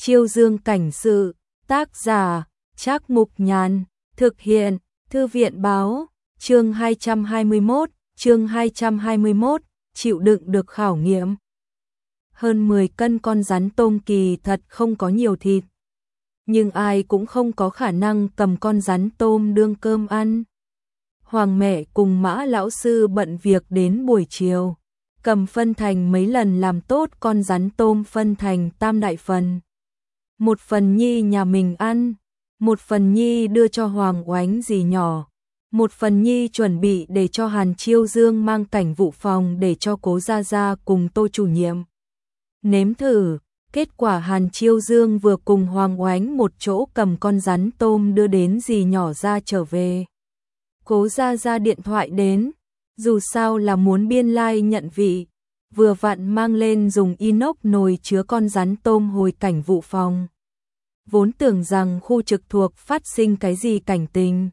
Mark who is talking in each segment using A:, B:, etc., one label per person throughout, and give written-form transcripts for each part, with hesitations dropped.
A: Chiêu Dương cảnh sự, tác giả, Trác Mục Nhàn, thực hiện, Thư viện báo, chương 221, chịu đựng được khảo nghiệm. Hơn 10 cân con rắn tôm kỳ thật không có nhiều thịt. Nhưng ai cũng không có khả năng cầm con rắn tôm đương cơm ăn. Hoàng mẹ cùng Mã lão sư bận việc đến buổi chiều, cầm phân thành mấy lần làm tốt con rắn tôm phân thành tam đại phần. Một phần nhi nhà mình ăn, một phần nhi đưa cho Hoàng Oánh dì nhỏ, một phần nhi chuẩn bị để cho Hàn Chiêu Dương mang cảnh vụ phòng để cho Cố Gia Gia cùng Tô chủ nhiệm nếm thử. Kết quả Hàn Chiêu Dương vừa cùng Hoàng Oánh một chỗ cầm con rắn tôm đưa đến dì nhỏ ra trở về. Cố Gia Gia điện thoại đến, dù sao là muốn biên lai nhận vị, vừa vặn mang lên dùng inox nồi chứa con rắn tôm hồi cảnh vụ phòng. Vốn tưởng rằng khu trực thuộc phát sinh cái gì cảnh tình.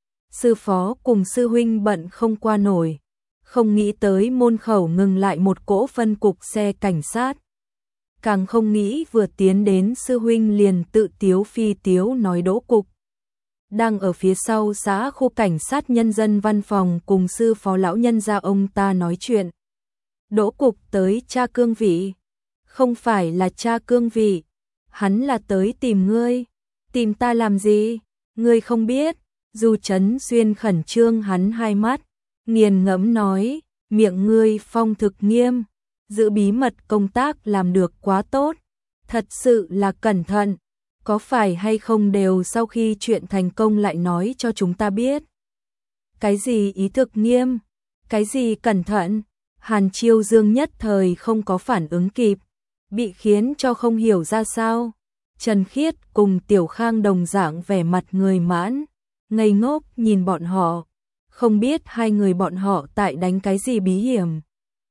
A: Sư phó cùng sư huynh bận không qua nổi, không nghĩ tới môn khẩu ngừng lại một cỗ phân cục xe cảnh sát. Càng không nghĩ vừa tiến đến sư huynh liền tự tiếu phi tiếu nói Đỗ Cục đang ở phía sau xã khu cảnh sát nhân dân văn phòng cùng sư phó lão nhân gia ông ta nói chuyện. Đỗ Cục tới tra cương vị. Không phải là tra cương vị, hắn là tới tìm ngươi. Tìm ta làm gì? Ngươi không biết. Du Chấn Xuyên khẩn trương hắn hai mắt, nghiền ngẫm nói, miệng ngươi phong thực nghiêm, giữ bí mật công tác làm được quá tốt, thật sự là cẩn thận, có phải hay không đều sau khi chuyện thành công lại nói cho chúng ta biết. Cái gì ý thực nghiêm, cái gì cẩn thận, Hàn Chiêu Dương nhất thời không có phản ứng kịp, bị khiến cho không hiểu ra sao. Trần Khiết cùng Tiểu Khang đồng dạng vẻ mặt người mãn, ngây ngốc nhìn bọn họ, không biết hai người bọn họ tại đánh cái gì bí hiểm.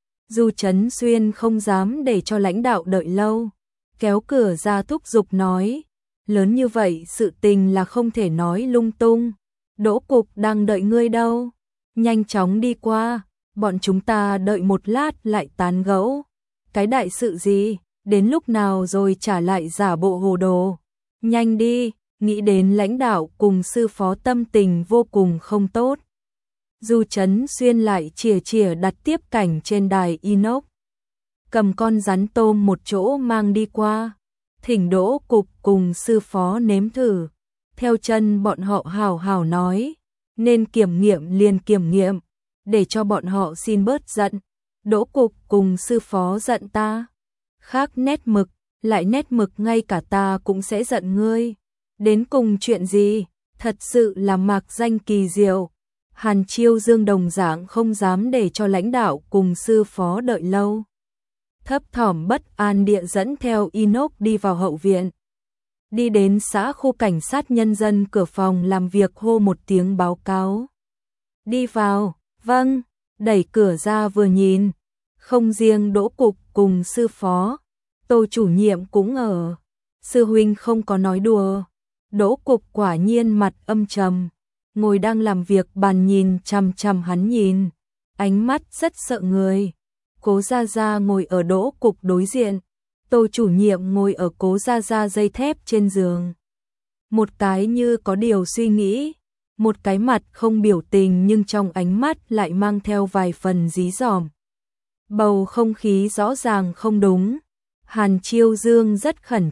A: Du Chấn Xuyên không dám để cho lãnh đạo đợi lâu, kéo cửa ra thúc giục nói, lớn như vậy sự tình là không thể nói lung tung, Đỗ Cục đang đợi ngươi đâu, nhanh chóng đi qua, bọn chúng ta đợi một lát lại tán gẫu. Cái đại sự gì, đến lúc nào rồi trả lại giả bộ hồ đồ, nhanh đi. Nghĩ đến lãnh đạo cùng sư phó tâm tình vô cùng không tốt. Du Chấn Xuyên lại chìa đặt tiếp cảnh trên đài inox. Cầm con rắn tôm một chỗ mang đi qua. Thỉnh Đỗ Cục cùng sư phó nếm thử. Theo chân bọn họ hào hào nói. Nên kiểm nghiệm liền kiểm nghiệm. Để cho bọn họ xin bớt giận. Đỗ Cục cùng sư phó giận ta. Khác nét mực, lại nét mực ngay cả ta cũng sẽ giận ngươi. Đến cùng chuyện gì, thật sự là mạc danh kỳ diệu. Hàn Chiêu Dương đồng dạng không dám để cho lãnh đạo cùng sư phó đợi lâu. Thấp thỏm bất an địa dẫn theo inox đi vào hậu viện. Đi đến xã khu cảnh sát nhân dân cửa phòng làm việc hô một tiếng báo cáo. Đi vào, vâng, đẩy cửa ra vừa nhìn. Không riêng Đỗ Cục cùng sư phó, Tô chủ nhiệm cũng ở. Sư huynh không có nói đùa. Đỗ Cục quả nhiên mặt âm trầm, ngồi đang làm việc bàn nhìn chằm chằm hắn nhìn, ánh mắt rất sợ người. Cố Gia Gia ngồi ở Đỗ Cục đối diện, Tô chủ nhiệm ngồi ở Cố Gia Gia dây thép trên giường. Một cái như có điều suy nghĩ, một cái mặt không biểu tình nhưng trong ánh mắt lại mang theo vài phần dí dỏm. Bầu không khí rõ ràng không đúng. Hàn Chiêu Dương rất khẩn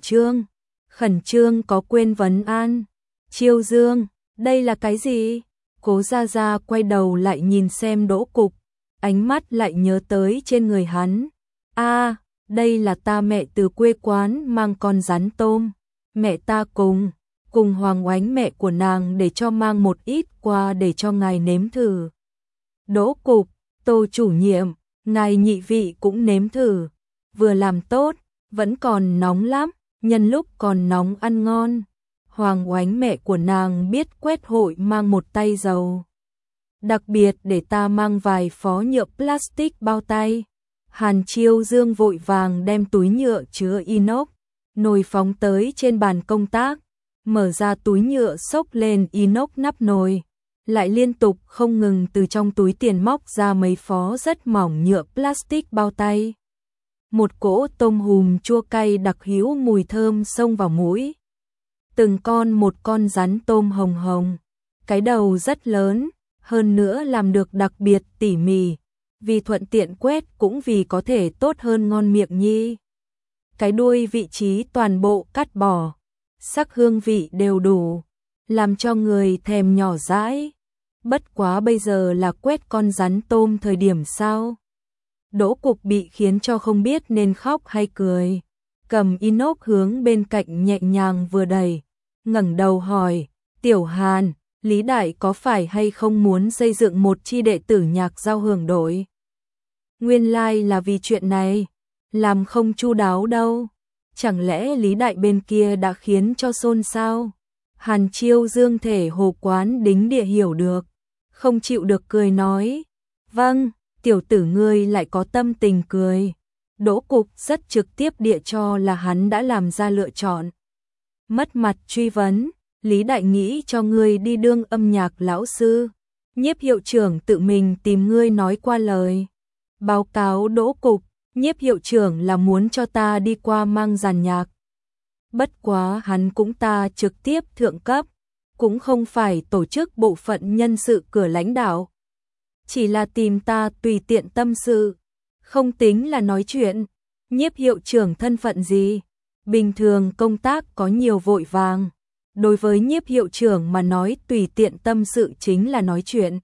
A: trương có quên vấn an. Chiêu Dương, đây là cái gì? Cố Gia Gia quay đầu lại nhìn xem Đỗ Cục, ánh mắt lại nhớ tới trên người hắn. Đây là ta mẹ từ quê quán mang con rắn tôm. Mẹ ta cùng Hoàng Oánh mẹ của nàng để cho mang một ít qua để cho ngài nếm thử. Đỗ Cục, Tô chủ nhiệm, ngài nhị vị cũng nếm thử. Vừa làm tốt, vẫn còn nóng lắm. Nhân lúc còn nóng ăn ngon, Hoàng Oánh mẹ của nàng biết quét hội mang một tay dầu. Đặc biệt để ta mang vài phó nhựa plastic bao tay. Hàn Chiêu Dương vội vàng đem túi nhựa chứa inox, nồi phóng tới trên bàn công tác, mở ra túi nhựa xốc lên inox nắp nồi, lại liên tục không ngừng từ trong túi tiền móc ra mấy phó rất mỏng nhựa plastic bao tay. một cỗ tôm hùm chua cay đặc hữu mùi thơm xông vào mũi. Từng con một con rắn tôm hồng hồng, cái đầu rất lớn, hơn nữa làm được đặc biệt tỉ mỉ, vì thuận tiện quét cũng vì có thể tốt hơn ngon miệng nhi. Cái đuôi vị trí toàn bộ cắt bỏ, sắc hương vị đều đủ, làm cho người thèm nhỏ dãi. Bất quá bây giờ là quét con rắn tôm thời điểm sao? Đỗ Cục bị khiến cho không biết nên khóc hay cười. Cầm inox hướng bên cạnh nhẹ nhàng vừa đẩy, ngẩng đầu hỏi, Tiểu Hàn, Lý Đại có phải hay không muốn xây dựng một chi đệ tử nhạc giao hưởng đội? Nguyên lai là vì chuyện này, làm không chu đáo đâu. Chẳng lẽ Lý Đại bên kia đã khiến cho xôn xao? Hàn Chiêu Dương thể hồ quán đính địa hiểu được, không chịu được cười nói, vâng, tiểu tử ngươi lại có tâm tình cười. Đỗ Cục rất trực tiếp địa cho là hắn đã làm ra lựa chọn. Mất mặt truy vấn, Lý Đại nghĩ cho ngươi đi đương âm nhạc lão sư, Nhiếp hiệu trưởng tự mình tìm ngươi nói qua lời. Báo cáo Đỗ Cục, Nhiếp hiệu trưởng là muốn cho ta đi qua mang dàn nhạc. Bất quá hắn cũng ta trực tiếp thượng cấp, cũng không phải tổ chức bộ phận nhân sự cửa lãnh đạo. Chỉ là tìm ta tùy tiện tâm sự, không tính là nói chuyện. Nhiếp hiệu trưởng thân phận gì? Bình thường công tác có nhiều vội vàng. Đối với nhiếp hiệu trưởng mà nói tùy tiện tâm sự chính là nói chuyện.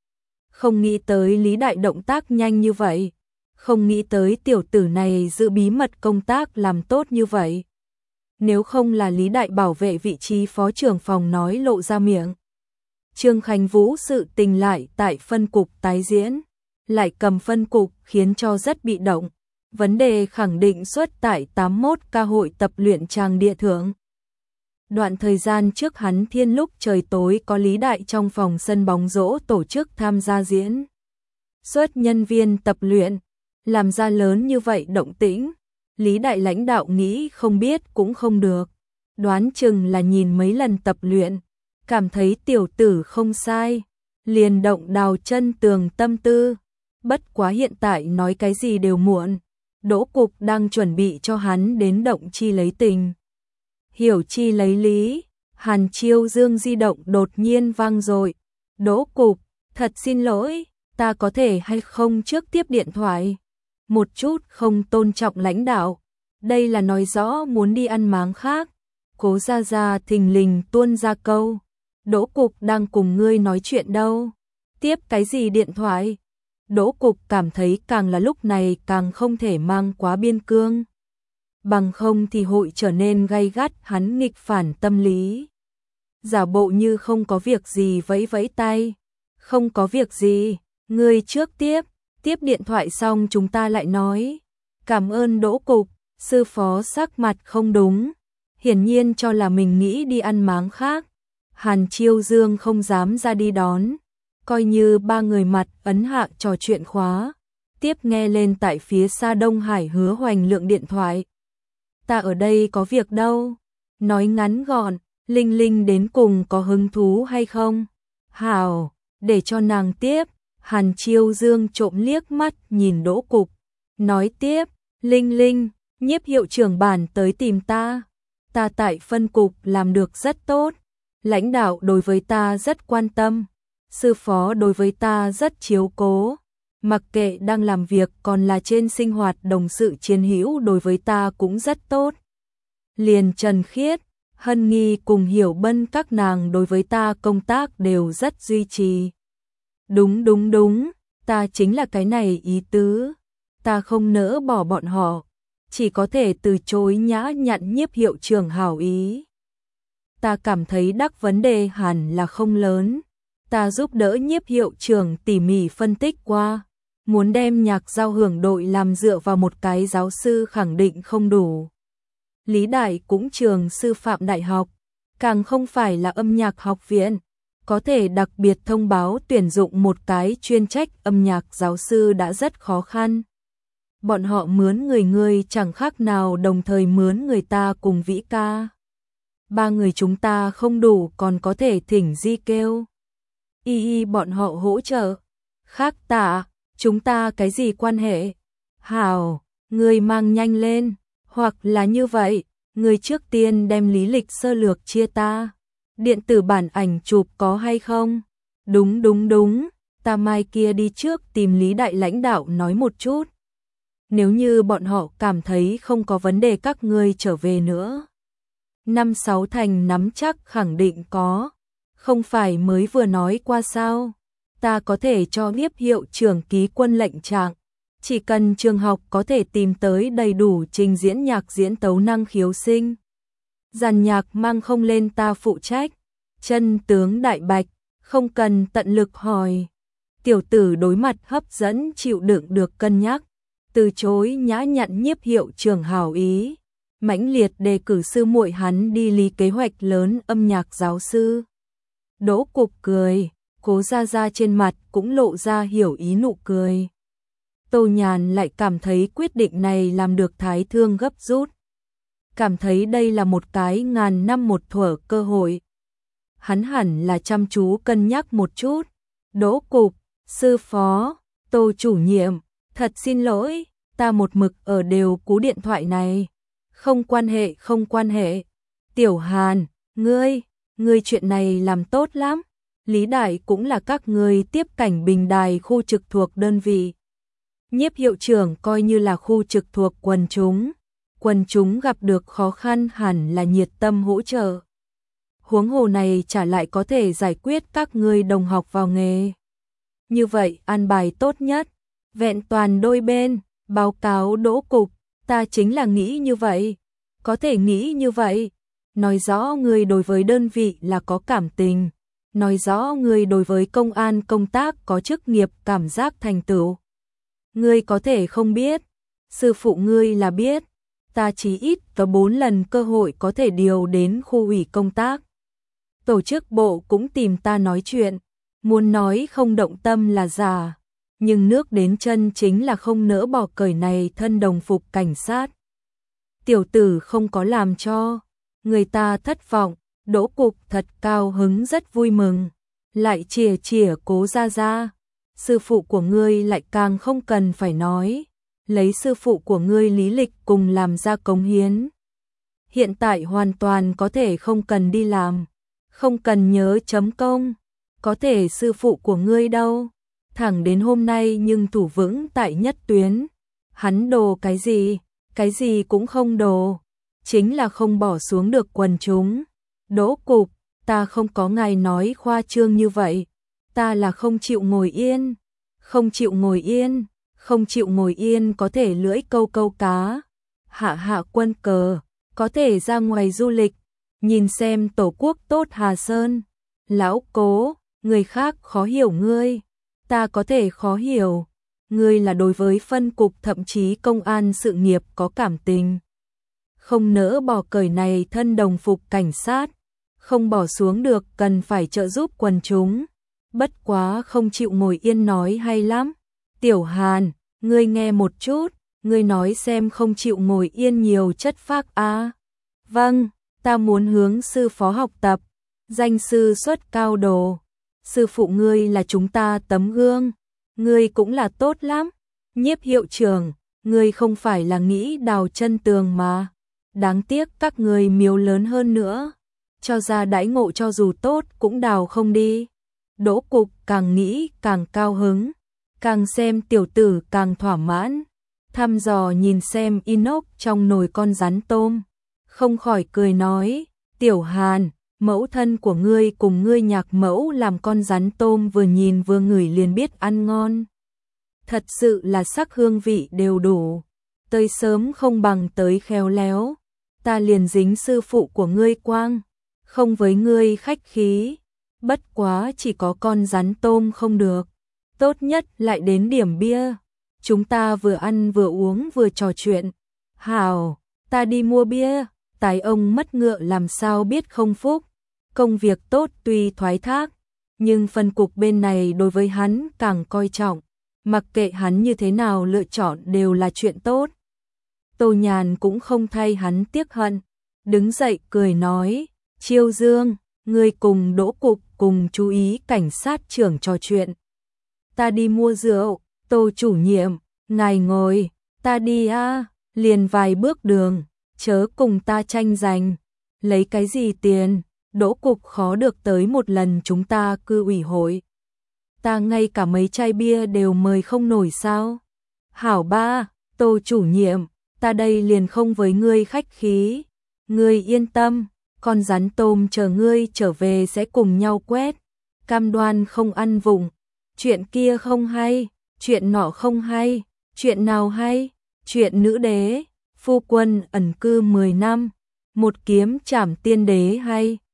A: Không nghĩ tới Lý Đại động tác nhanh như vậy. Không nghĩ tới tiểu tử này giữ bí mật công tác làm tốt như vậy. Nếu không là Lý Đại bảo vệ vị trí phó trưởng phòng nói lộ ra miệng. Trương Khánh Vũ sự tình lại tại phân cục tái diễn, lại cầm phân cục khiến cho rất bị động. Vấn đề khẳng định xuất tại 81 ca hội tập luyện Tràng Địa Thượng. Đoạn thời gian trước hắn thiên lúc trời tối có Lý Đại trong phòng sân bóng rổ tổ chức tham gia diễn xuất nhân viên tập luyện, làm ra lớn như vậy động tĩnh. Lý Đại lãnh đạo nghĩ không biết cũng không được, đoán chừng là nhìn mấy lần tập luyện, cảm thấy tiểu tử không sai, liền động đào chân tường tâm tư. Bất quá hiện tại nói cái gì đều muộn, Đỗ Cục đang chuẩn bị cho hắn đến động chi lấy tình, hiểu chi lấy lý. Hàn Chiêu Dương di động đột nhiên vang dội. Đỗ Cục, thật xin lỗi, ta có thể hay không trước tiếp điện thoại? Một chút không tôn trọng lãnh đạo, đây là nói rõ muốn đi ăn máng khác. Cố Gia Gia thình lình tuôn ra câu, Đỗ Cục đang cùng ngươi nói chuyện đâu, tiếp cái gì điện thoại? Đỗ Cục cảm thấy càng là lúc này càng không thể mang quá biên cương, bằng không thì hội trở nên gay gắt. Hắn nghịch phản tâm lý, giả bộ như không có việc gì vẫy vẫy tay, không có việc gì, ngươi trước tiếp điện thoại xong chúng ta lại nói. Cảm ơn Đỗ Cục. Sư phó sắc mặt không đúng, hiển nhiên cho là mình nghĩ đi ăn máng khác. Hàn Chiêu Dương không dám ra đi đón, coi như ba người mặt ấn hạ trò chuyện khóa. Tiếp nghe lên tại phía xa Đông Hải Hứa Hoành Lượng điện thoại. Ta ở đây có việc đâu. Nói ngắn gọn, Linh Linh đến cùng có hứng thú hay không? Hảo, để cho nàng tiếp. Hàn Chiêu Dương trộm liếc mắt nhìn Đỗ Cục, nói tiếp, Linh Linh, Nhiếp hiệu trưởng bản tới tìm ta. Ta tại phân cục làm được rất tốt, lãnh đạo đối với ta rất quan tâm, sư phó đối với ta rất chiếu cố, mặc kệ đang làm việc còn là trên sinh hoạt đồng sự chiến hữu đối với ta cũng rất tốt. Liền Trần Khiết, Hân Nghi cùng Hiểu Bân các nàng đối với ta công tác đều rất duy trì. Đúng, ta chính là cái này ý tứ, ta không nỡ bỏ bọn họ, chỉ có thể từ chối nhã nhặn Nhiếp hiệu trưởng hảo ý. Ta cảm thấy đắc vấn đề hẳn là không lớn, ta giúp đỡ Nhiếp hiệu trưởng tỉ mỉ phân tích qua, muốn đem nhạc giao hưởng đội làm dựa vào một cái giáo sư khẳng định không đủ. Lý Đại cũng trường sư phạm đại học, càng không phải là âm nhạc học viện, có thể đặc biệt thông báo tuyển dụng một cái chuyên trách âm nhạc giáo sư đã rất khó khăn. Bọn họ mướn người chẳng khác nào đồng thời mướn người ta cùng Vĩ ca. Ba người chúng ta không đủ còn có thể thỉnh Di kêu. Y bọn họ hỗ trợ. Khác tạ, chúng ta cái gì quan hệ? Hào, Ngươi mang nhanh lên, hoặc là như vậy, ngươi trước tiên đem lý lịch sơ lược chia ta. Điện tử bản ảnh chụp có hay không? Đúng, ta mai kia đi trước tìm Lý đại lãnh đạo nói một chút. Nếu như bọn họ cảm thấy không có vấn đề các ngươi trở về nữa. 5-6 thành nắm chắc khẳng định có. Không phải mới vừa nói qua sao? Ta có thể cho Nhiếp hiệu trưởng ký quân lệnh trạng. Chỉ cần trường học có thể tìm tới đầy đủ trình diễn nhạc diễn tấu năng khiếu sinh. Dàn nhạc mang không lên ta phụ trách. Chân tướng đại bạch, không cần tận lực hỏi. Tiểu tử đối mặt hấp dẫn chịu đựng được cân nhắc. Từ chối nhã nhặn Nhiếp hiệu trưởng hảo ý. Mãnh liệt đề cử sư muội hắn đi lý kế hoạch lớn âm nhạc giáo sư. Đỗ Cục cười, Cố Gia Gia trên mặt cũng lộ ra hiểu ý nụ cười. Tô Nhàn lại cảm thấy quyết định này làm được thái thương gấp rút. Cảm thấy đây là một cái ngàn năm một thuở cơ hội. Hắn hẳn là chăm chú cân nhắc một chút. Đỗ Cục, sư phó, Tô chủ nhiệm, thật xin lỗi, ta một mực ở đều cú điện thoại này. Không quan hệ. Tiểu Hàn, ngươi chuyện này làm tốt lắm. Lý Đại cũng là các ngươi tiếp cảnh bình đài khu trực thuộc đơn vị. Nhiếp hiệu trưởng coi như là khu trực thuộc quần chúng. Quần chúng gặp được khó khăn hẳn là nhiệt tâm hỗ trợ. Huống hồ này trả lại có thể giải quyết các ngươi đồng học vào nghề. Như vậy an bài tốt nhất. Vẹn toàn đôi bên, báo cáo Đỗ Cục, ta chính là nghĩ như vậy. Có thể nghĩ như vậy. Nói rõ ngươi đối với đơn vị là có cảm tình. Nói rõ ngươi đối với công an công tác có chức nghiệp cảm giác thành tựu. Ngươi có thể không biết, sư phụ ngươi là biết, ta chỉ ít có 4 lần cơ hội có thể điều đến khu ủy công tác. Tổ chức bộ cũng tìm ta nói chuyện, muốn nói không động tâm là giả, nhưng nước đến chân chính là không nỡ bỏ cởi này thân đồng phục cảnh sát. Tiểu tử không có làm cho người ta thất vọng. Đỗ Cục thật cao hứng rất vui mừng, lại chìa Cố Gia Gia. Sư phụ của ngươi lại càng không cần phải nói, lấy sư phụ của ngươi lý lịch cùng làm ra cống hiến. Hiện tại hoàn toàn có thể không cần đi làm, không cần nhớ chấm công, có thể sư phụ của ngươi đâu, thẳng đến hôm nay nhưng thủ vững tại nhất tuyến. Hắn đồ cái gì cũng không đồ, chính là không bỏ xuống được quần chúng. Đỗ Cục, ta không có ngài nói khoa trương như vậy, ta là không chịu ngồi yên, không chịu ngồi yên có thể lưỡi câu cá, hạ quân cờ, có thể ra ngoài du lịch, nhìn xem tổ quốc tốt Hà Sơn. Lão Cố, người khác khó hiểu ngươi, ta có thể khó hiểu, ngươi là đối với phân cục thậm chí công an sự nghiệp có cảm tình. Không nỡ bỏ cởi này thân đồng phục cảnh sát. Không bỏ xuống được cần phải trợ giúp quần chúng. Bất quá không chịu ngồi yên nói hay lắm. Tiểu Hàn, ngươi nghe một chút, ngươi nói xem không chịu ngồi yên nhiều chất phác à. Vâng, ta muốn hướng sư phó học tập, danh sư xuất cao đồ. Sư phụ ngươi là chúng ta tấm gương, ngươi cũng là tốt lắm. Nhiếp hiệu trưởng, ngươi không phải là nghĩ đào chân tường mà. Đáng tiếc các ngươi miếu lớn hơn nữa. Cho ra đãi ngộ cho dù tốt cũng đào không đi. Đỗ Cục càng nghĩ càng cao hứng, càng xem tiểu tử càng thỏa mãn. Thăm dò nhìn xem inox trong nồi con rắn tôm, không khỏi cười nói, Tiểu Hàn, mẫu thân của ngươi cùng ngươi nhạc mẫu làm con rắn tôm vừa nhìn vừa ngửi liền biết ăn ngon. Thật sự là sắc hương vị đều đủ, tới sớm không bằng tới khéo léo. Ta liền dính sư phụ của ngươi quang, không với ngươi khách khí, bất quá chỉ có con rắn tôm không được, tốt nhất lại đến điểm bia, chúng ta vừa ăn vừa uống vừa trò chuyện. Hảo, ta đi mua bia. Tài ông mất ngựa làm sao biết không phúc, công việc tốt tuy thoái thác, nhưng phân cục bên này đối với hắn càng coi trọng, mặc kệ hắn như thế nào lựa chọn đều là chuyện tốt. Tô Nhàn cũng không thay hắn tiếc hận, đứng dậy cười nói, Chiêu Dương, ngươi cùng Đỗ Cục cùng chú ý cảnh sát trưởng trò chuyện. Ta đi mua rượu. Tô chủ nhiệm, ngài ngồi. Ta đi a, liền vài bước đường, chớ cùng ta tranh giành. Lấy cái gì tiền, đỗ cục khó được tới một lần chúng ta cư ủy hội. Ta ngay cả mấy chai bia đều mời không nổi sao? Hảo ba, Tô chủ nhiệm, ta đây liền không với ngươi khách khí. Ngươi yên tâm, con rắn tôm chờ ngươi trở về sẽ cùng nhau quét. Cam đoan không ăn vụng. Chuyện kia không hay, chuyện nọ không hay, chuyện nào hay? Chuyện nữ đế, phu quân ẩn cư 10 năm, một kiếm trảm tiên đế hay.